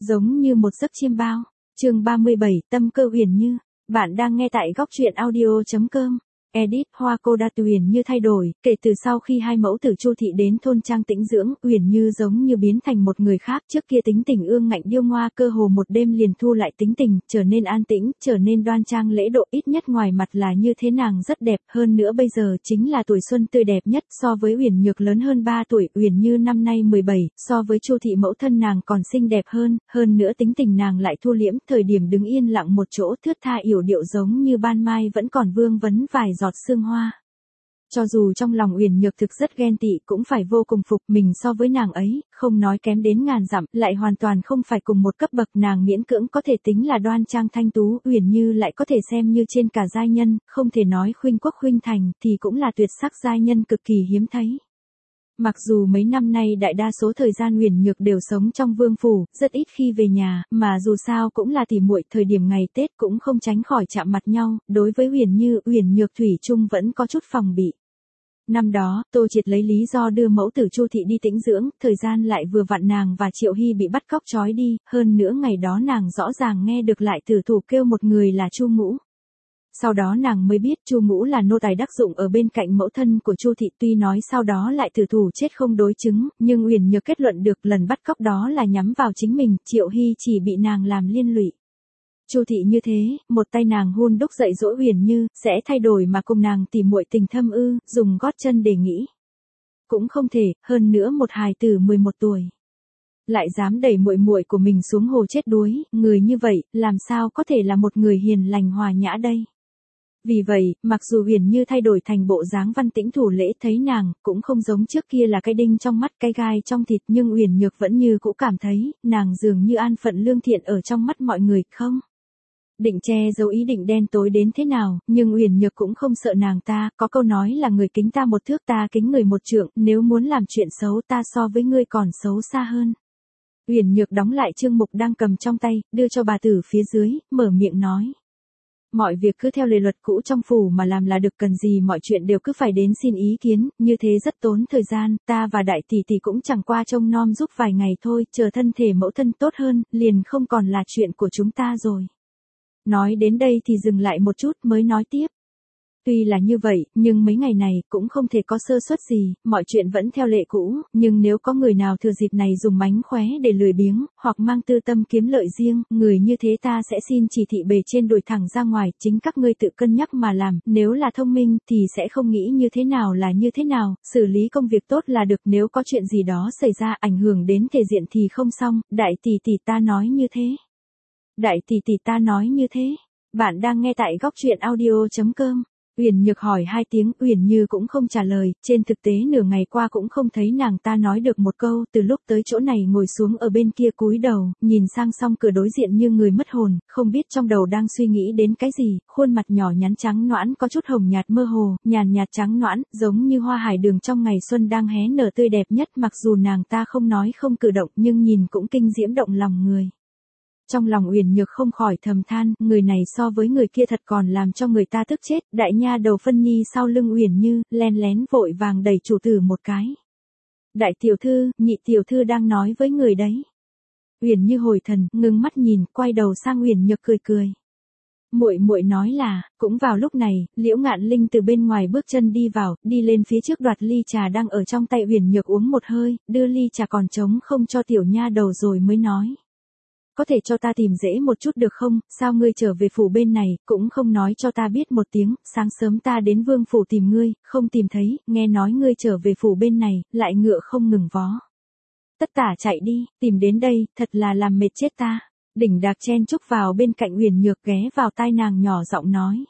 Giống như một giấc chiêm bao. Chương 37, tâm cơ Uyển Như. Bạn đang nghe tại góc truyện audio.com. Edit Hoa cô đa Uyển Như thay đổi, kể từ sau khi hai mẫu tử Chu thị đến thôn trang tĩnh dưỡng, Uyển Như giống như biến thành một người khác, trước kia tính tình ương ngạnh điêu ngoa, cơ hồ một đêm liền thu lại tính tình, trở nên an tĩnh, trở nên đoan trang lễ độ, ít nhất ngoài mặt là như thế, nàng rất đẹp, hơn nữa bây giờ chính là tuổi xuân tươi đẹp nhất, so với Uyển Nhược lớn hơn 3 tuổi, Uyển Như năm nay 17, so với Chu thị mẫu thân nàng còn xinh đẹp hơn nữa tính tình nàng lại thu liễm, thời điểm đứng yên lặng một chỗ, thướt tha yểu điệu giống như ban mai vẫn còn vương vấn vài giọt sương hoa. Cho dù trong lòng Uyển Nhược thực rất ghen tị, cũng phải vô cùng phục mình so với nàng ấy, không nói kém đến ngàn dặm, lại hoàn toàn không phải cùng một cấp bậc, nàng miễn cưỡng có thể tính là đoan trang thanh tú, Uyển Như lại có thể xem như trên cả giai nhân, không thể nói khuynh quốc khuynh thành, thì cũng là tuyệt sắc giai nhân cực kỳ hiếm thấy. Mặc dù mấy năm nay đại đa số thời gian Uyển Nhược đều sống trong vương phủ, rất ít khi về nhà, mà dù sao cũng là tỉ muội, thời điểm ngày Tết cũng không tránh khỏi chạm mặt nhau, đối với Uyển Như, Uyển Nhược thủy chung vẫn có chút phòng bị. Năm đó, Tô Triệt lấy lý do đưa mẫu tử Chu thị đi tĩnh dưỡng, thời gian lại vừa vặn nàng và Triệu Hy bị bắt cóc trói đi, hơn nữa ngày đó nàng rõ ràng nghe được lại tử thủ kêu một người là Chu Ngũ. Sau đó nàng mới biết Chu Ngũ là nô tài đắc dụng ở bên cạnh mẫu thân của Chu thị, tuy nói sau đó lại tử thủ chết không đối chứng, nhưng Uyển Nhược kết luận được lần bắt cóc đó là nhắm vào chính mình, Triệu Hy chỉ bị nàng làm liên lụy. Chu thị như thế, một tay nàng hun đúc dạy dỗ Uyển Như, sẽ thay đổi mà cùng nàng tỉ muội tình thâm ư, dùng gót chân để nghĩ. Cũng không thể, hơn nữa một hài tử 11 tuổi. Lại dám đẩy muội muội của mình xuống hồ chết đuối, người như vậy, làm sao có thể là một người hiền lành hòa nhã đây. Vì vậy, mặc dù Uyển Như thay đổi thành bộ dáng văn tĩnh thủ lễ, thấy nàng cũng không giống trước kia là cái đinh trong mắt cái gai trong thịt, nhưng Uyển Nhược vẫn như cũ cảm thấy, nàng dường như an phận lương thiện ở trong mắt mọi người, không định che giấu ý định đen tối đến thế nào, nhưng Uyển Nhược cũng không sợ nàng ta, có câu nói là người kính ta một thước ta kính người một trượng, nếu muốn làm chuyện xấu ta so với ngươi còn xấu xa hơn. Uyển Nhược đóng lại chương mục đang cầm trong tay, đưa cho bà tử phía dưới, mở miệng nói. Mọi việc cứ theo lề luật cũ trong phủ mà làm là được, cần gì mọi chuyện đều cứ phải đến xin ý kiến, như thế rất tốn thời gian, ta và đại tỷ tỷ cũng chẳng qua trông nom giúp vài ngày thôi, chờ thân thể mẫu thân tốt hơn, liền không còn là chuyện của chúng ta rồi. Nói đến đây thì dừng lại một chút mới nói tiếp. Tuy là như vậy, nhưng mấy ngày này cũng không thể có sơ suất gì, mọi chuyện vẫn theo lệ cũ, nhưng nếu có người nào thừa dịp này dùng mánh khóe để lười biếng, hoặc mang tư tâm kiếm lợi riêng, người như thế ta sẽ xin chỉ thị bề trên đuổi thẳng ra ngoài, chính các ngươi tự cân nhắc mà làm, nếu là thông minh thì sẽ không nghĩ như thế nào là như thế nào, xử lý công việc tốt là được, nếu có chuyện gì đó xảy ra ảnh hưởng đến thể diện thì không xong, đại tỷ tỷ ta nói như thế. Đại tỷ tỷ ta nói như thế. Bạn đang nghe tại góc truyện audio.com. Uyển Nhược hỏi hai tiếng, Uyển Như cũng không trả lời, trên thực tế nửa ngày qua cũng không thấy nàng ta nói được một câu, từ lúc tới chỗ này ngồi xuống ở bên kia cúi đầu, nhìn sang song cửa đối diện như người mất hồn, không biết trong đầu đang suy nghĩ đến cái gì, khuôn mặt nhỏ nhắn trắng nõn có chút hồng nhạt mơ hồ, nhàn nhạt trắng nõn, giống như hoa hải đường trong ngày xuân đang hé nở tươi đẹp nhất, mặc dù nàng ta không nói không cử động nhưng nhìn cũng kinh diễm động lòng người. Trong lòng Uyển Nhược không khỏi thầm than, người này so với người kia thật còn làm cho người ta tức chết, đại nha đầu Phân Nhi sau lưng Uyển Như, len lén vội vàng đẩy chủ tử một cái. Đại tiểu thư, nhị tiểu thư đang nói với người đấy. Uyển Như hồi thần, ngưng mắt nhìn, quay đầu sang Uyển Nhược cười cười. Muội muội nói là, cũng vào lúc này, Liễu Ngạn Linh từ bên ngoài bước chân đi vào, đi lên phía trước đoạt ly trà đang ở trong tay Uyển Nhược uống một hơi, đưa ly trà còn trống không cho tiểu nha đầu rồi mới nói. Có thể cho ta tìm dễ một chút được không, sao ngươi trở về phủ bên này, cũng không nói cho ta biết một tiếng, sáng sớm ta đến vương phủ tìm ngươi, không tìm thấy, nghe nói ngươi trở về phủ bên này, lại ngựa không ngừng vó. Tất tả chạy đi, tìm đến đây, thật là làm mệt chết ta. Đỉnh Đạc chen chúc vào bên cạnh Uyển Nhược ghé vào tai nàng nhỏ giọng nói.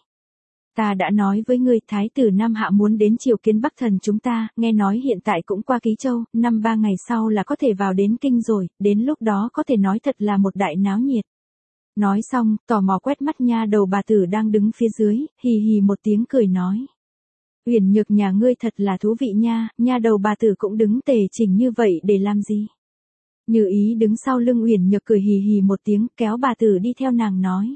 Ta đã nói với ngươi, thái tử Nam Hạ muốn đến triều kiến Bắc thần chúng ta, nghe nói hiện tại cũng qua Ký Châu, 3 ngày sau là có thể vào đến kinh rồi, đến lúc đó có thể nói thật là một đại náo nhiệt. Nói xong, tò mò quét mắt nha đầu bà tử đang đứng phía dưới, hì hì một tiếng cười nói. Uyển Nhược nhà ngươi thật là thú vị nha, nha đầu bà tử cũng đứng tề chỉnh như vậy để làm gì? Như Ý đứng sau lưng Uyển Nhược cười hì hì một tiếng, kéo bà tử đi theo nàng nói.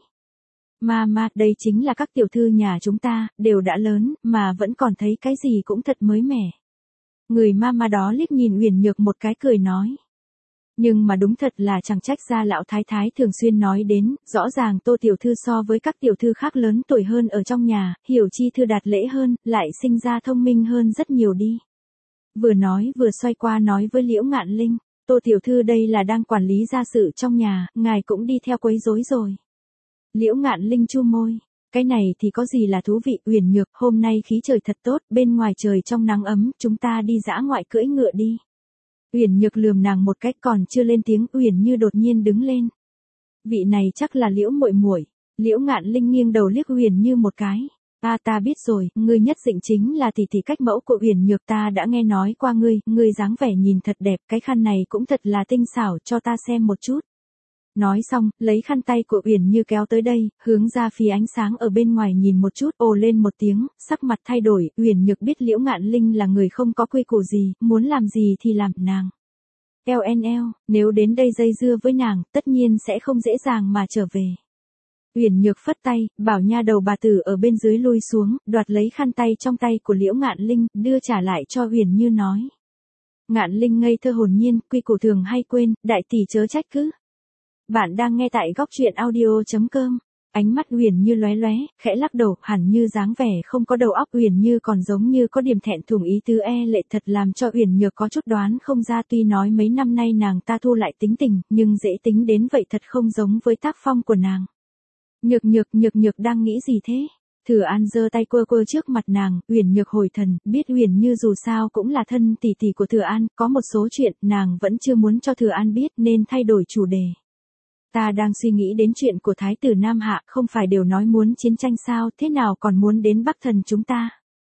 Mama, đây chính là các tiểu thư nhà chúng ta, đều đã lớn, mà vẫn còn thấy cái gì cũng thật mới mẻ. Người mama đó liếc nhìn Uyển Nhược một cái cười nói. Nhưng mà đúng thật là chẳng trách ra lão thái thái thường xuyên nói đến, rõ ràng Tô tiểu thư so với các tiểu thư khác lớn tuổi hơn ở trong nhà, hiểu chi thư đạt lễ hơn, lại sinh ra thông minh hơn rất nhiều đi. Vừa nói vừa xoay qua nói với Liễu Ngạn Linh, Tô tiểu thư đây là đang quản lý gia sự trong nhà, ngài cũng đi theo quấy rối rồi. Liễu Ngạn Linh chu môi, cái này thì có gì là thú vị. Uyển Nhược, hôm nay khí trời thật tốt, bên ngoài trời trong nắng ấm, chúng ta đi dã ngoại cưỡi ngựa đi. Uyển Nhược lườm nàng một cách còn chưa lên tiếng, Uyển Như đột nhiên đứng lên. Vị này chắc là Liễu muội muội. Liễu Ngạn Linh nghiêng đầu liếc Uyển Như một cái. Ta biết rồi, ngươi nhất định chính là tỷ tỷ cách mẫu của Uyển Nhược, ta đã nghe nói qua ngươi dáng vẻ nhìn thật đẹp, cái khăn này cũng thật là tinh xảo, cho ta xem một chút. Nói xong, lấy khăn tay của Uyển Như kéo tới đây, hướng ra phía ánh sáng ở bên ngoài nhìn một chút, ồ lên một tiếng, sắc mặt thay đổi. Uyển Nhược biết Liễu Ngạn Linh là người không có quy củ gì, muốn làm gì thì làm. Nàng LNL, nếu đến đây dây dưa với nàng, tất nhiên sẽ không dễ dàng mà trở về. Uyển Nhược phất tay, bảo nha đầu bà tử ở bên dưới lui xuống, đoạt lấy khăn tay trong tay của Liễu Ngạn Linh, đưa trả lại cho Uyển Như nói. Ngạn Linh ngây thơ hồn nhiên, quy củ thường hay quên, đại tỷ chớ trách cứ. Bạn đang nghe tại góc truyện audio.com. Ánh mắt Uyển Như lóe lóe, khẽ lắc đầu, hẳn như dáng vẻ không có đầu óc. Uyển Như còn giống như có điểm thẹn thùng ý tứ lệ, thật làm cho Uyển Nhược có chút đoán không ra. Tuy nói mấy năm nay nàng ta thu lại tính tình, nhưng dễ tính đến vậy thật không giống với tác phong của nàng. Nhược đang nghĩ gì thế? Thừa An giơ tay quơ quơ trước mặt nàng. Uyển Nhược hồi thần, biết Uyển Như dù sao cũng là thân tỷ tỷ của Thừa An, có một số chuyện nàng vẫn chưa muốn cho Thừa An biết nên thay đổi chủ đề. Ta đang suy nghĩ đến chuyện của Thái tử Nam Hạ, không phải đều nói muốn chiến tranh sao, thế nào còn muốn đến Bắc Thần chúng ta?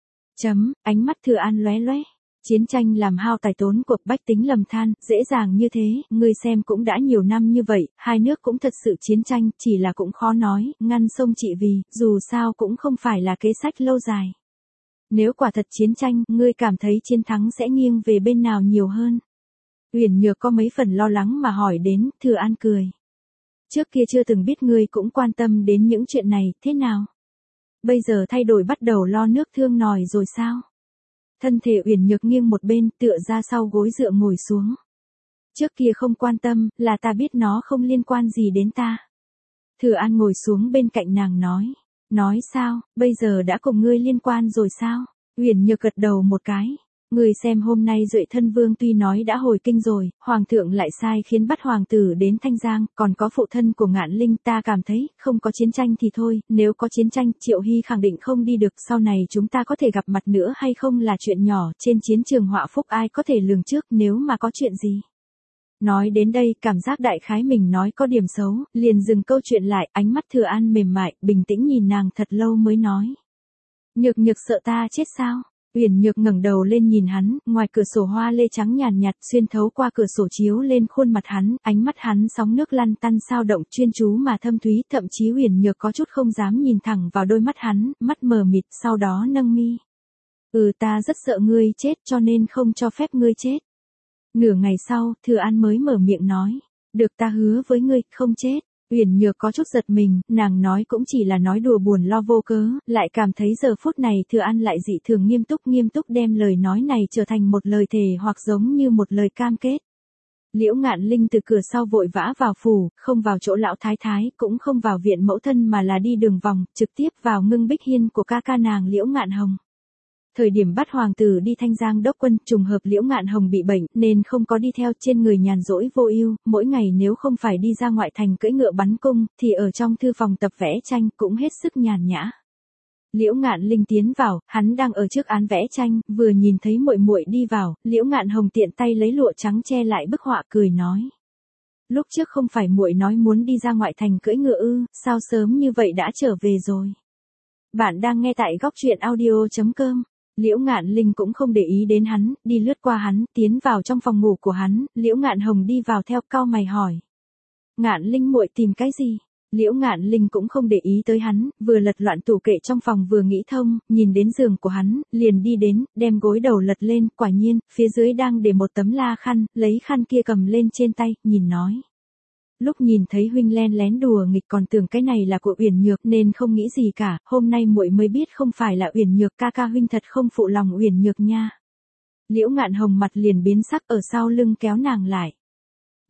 Ánh mắt Thừa An lóe lóe. Chiến tranh làm hao tài tốn của bách tính lầm than, dễ dàng như thế, ngươi xem cũng đã nhiều năm như vậy, hai nước cũng thật sự chiến tranh, chỉ là cũng khó nói, ngăn sông trị vì, dù sao cũng không phải là kế sách lâu dài. Nếu quả thật chiến tranh, ngươi cảm thấy chiến thắng sẽ nghiêng về bên nào nhiều hơn? Uyển Nhược có mấy phần lo lắng mà hỏi đến. Thừa An cười. Trước kia chưa từng biết ngươi cũng quan tâm đến những chuyện này, thế nào? Bây giờ thay đổi bắt đầu lo nước thương nòi rồi sao? Thân thể Uyển Nhược nghiêng một bên, tựa ra sau gối dựa ngồi xuống. Trước kia không quan tâm, là ta biết nó không liên quan gì đến ta. Thừa An ngồi xuống bên cạnh nàng nói. Nói sao, bây giờ đã cùng ngươi liên quan rồi sao? Uyển Nhược gật đầu một cái. Người xem hôm nay Duệ Thân Vương tuy nói đã hồi kinh rồi, Hoàng thượng lại sai khiến bắt Hoàng tử đến Thanh Giang, còn có phụ thân của Ngạn Linh. Ta cảm thấy, không có chiến tranh thì thôi, nếu có chiến tranh, Triệu Hy khẳng định không đi được, sau này chúng ta có thể gặp mặt nữa hay không là chuyện nhỏ, trên chiến trường họa phúc ai có thể lường trước nếu mà có chuyện gì. Nói đến đây, cảm giác đại khái mình nói có điểm xấu, liền dừng câu chuyện lại, ánh mắt Thừa An mềm mại, bình tĩnh nhìn nàng thật lâu mới nói. Nhược sợ ta chết sao? Uyển Nhược ngẩng đầu lên nhìn hắn, ngoài cửa sổ hoa lê trắng nhàn nhạt xuyên thấu qua cửa sổ chiếu lên khuôn mặt hắn, ánh mắt hắn sóng nước lăn tăn sao động chuyên chú mà thâm thúy, thậm chí Uyển Nhược có chút không dám nhìn thẳng vào đôi mắt hắn, mắt mờ mịt, sau đó nâng mi. Ta rất sợ ngươi chết cho nên không cho phép ngươi chết. Nửa ngày sau, Thừa An mới mở miệng nói, được ta hứa với ngươi, không chết. Uyển Nhược có chút giật mình, nàng nói cũng chỉ là nói đùa buồn lo vô cớ, lại cảm thấy giờ phút này Thừa An lại dị thường nghiêm túc đem lời nói này trở thành một lời thề hoặc giống như một lời cam kết. Liễu Ngạn Linh từ cửa sau vội vã vào phủ, không vào chỗ lão thái thái, cũng không vào viện mẫu thân mà là đi đường vòng, trực tiếp vào Ngưng Bích Hiên của ca nàng Liễu Ngạn Hồng. Thời điểm bắt Hoàng tử đi Thanh Giang đốc quân, trùng hợp Liễu Ngạn Hồng bị bệnh, nên không có đi theo, trên người nhàn rỗi vô ưu, mỗi ngày nếu không phải đi ra ngoại thành cưỡi ngựa bắn cung, thì ở trong thư phòng tập vẽ tranh, cũng hết sức nhàn nhã. Liễu Ngạn Linh tiến vào, hắn đang ở trước án vẽ tranh, vừa nhìn thấy muội muội đi vào, Liễu Ngạn Hồng tiện tay lấy lụa trắng che lại bức họa, cười nói: "Lúc trước không phải muội nói muốn đi ra ngoại thành cưỡi ngựa ư, sao sớm như vậy đã trở về rồi?" Bạn đang nghe tại góc truyện audio.com. Liễu Ngạn Linh cũng không để ý đến hắn, đi lướt qua hắn, tiến vào trong phòng ngủ của hắn, Liễu Ngạn Hồng đi vào theo, cau mày hỏi: "Ngạn Linh muội tìm cái gì?" Liễu Ngạn Linh cũng không để ý tới hắn, vừa lật loạn tủ kệ trong phòng vừa nghĩ thông, nhìn đến giường của hắn, liền đi đến, đem gối đầu lật lên, quả nhiên, phía dưới đang để một tấm la khăn, lấy khăn kia cầm lên trên tay, nhìn nói: "Lúc nhìn thấy huynh len lén đùa nghịch còn tưởng cái này là của Uyển Nhược nên không nghĩ gì cả, hôm nay muội mới biết không phải là Uyển Nhược, ca huynh thật không phụ lòng Uyển Nhược nha." Liễu Ngạn Hồng mặt liền biến sắc, ở sau lưng kéo nàng lại.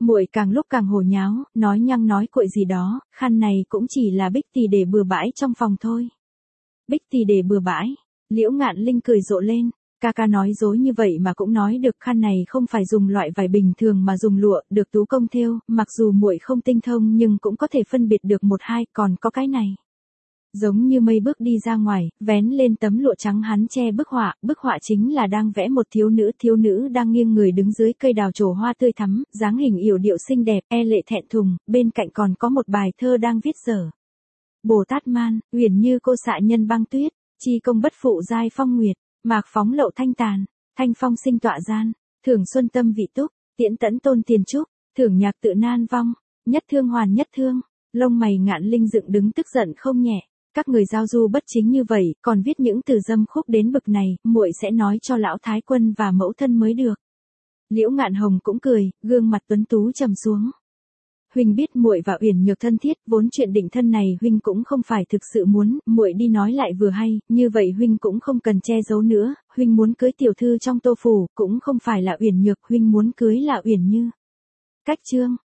Muội càng lúc càng hồ nháo, nói nhăng nói cuội gì đó, khăn này cũng chỉ là Bích Tỷ để bừa bãi trong phòng thôi. Bích Tỷ để bừa bãi, Liễu Ngạn Linh cười rộ lên, ca ca nói dối như vậy mà cũng nói được, khăn này không phải dùng loại vải bình thường mà dùng lụa, được tú công thêu, mặc dù muội không tinh thông nhưng cũng có thể phân biệt được một hai, còn có cái này. Giống như mây bước đi ra ngoài, vén lên tấm lụa trắng hắn che bức họa chính là đang vẽ một thiếu nữ đang nghiêng người đứng dưới cây đào trổ hoa tươi thắm, dáng hình yểu điệu xinh đẹp, e lệ thẹn thùng, bên cạnh còn có một bài thơ đang viết dở. Bồ Tát Man, uyển như cô xạ nhân băng tuyết, chi công bất phụ giai phong nguyệt, mạc phóng lậu thanh tàn, thanh phong sinh tọa gian, thưởng xuân tâm vị túc, tiễn tẫn tôn tiền trúc, thưởng nhạc tự nan vong, nhất thương hoàn nhất thương, lông mày Ngạn Linh dựng đứng tức giận không nhẹ. Các người giao du bất chính như vậy, còn viết những từ dâm khúc đến bực này, muội sẽ nói cho lão thái quân và mẫu thân mới được. Liễu Ngạn Hồng cũng cười, gương mặt tuấn tú trầm xuống. Huynh biết muội và Uyển Nhược thân thiết, vốn chuyện định thân này huynh cũng không phải thực sự muốn, muội đi nói lại vừa hay, như vậy huynh cũng không cần che giấu nữa, huynh muốn cưới tiểu thư trong Tô phủ, cũng không phải là Uyển Nhược, huynh muốn cưới là Uyển Như. Cách chương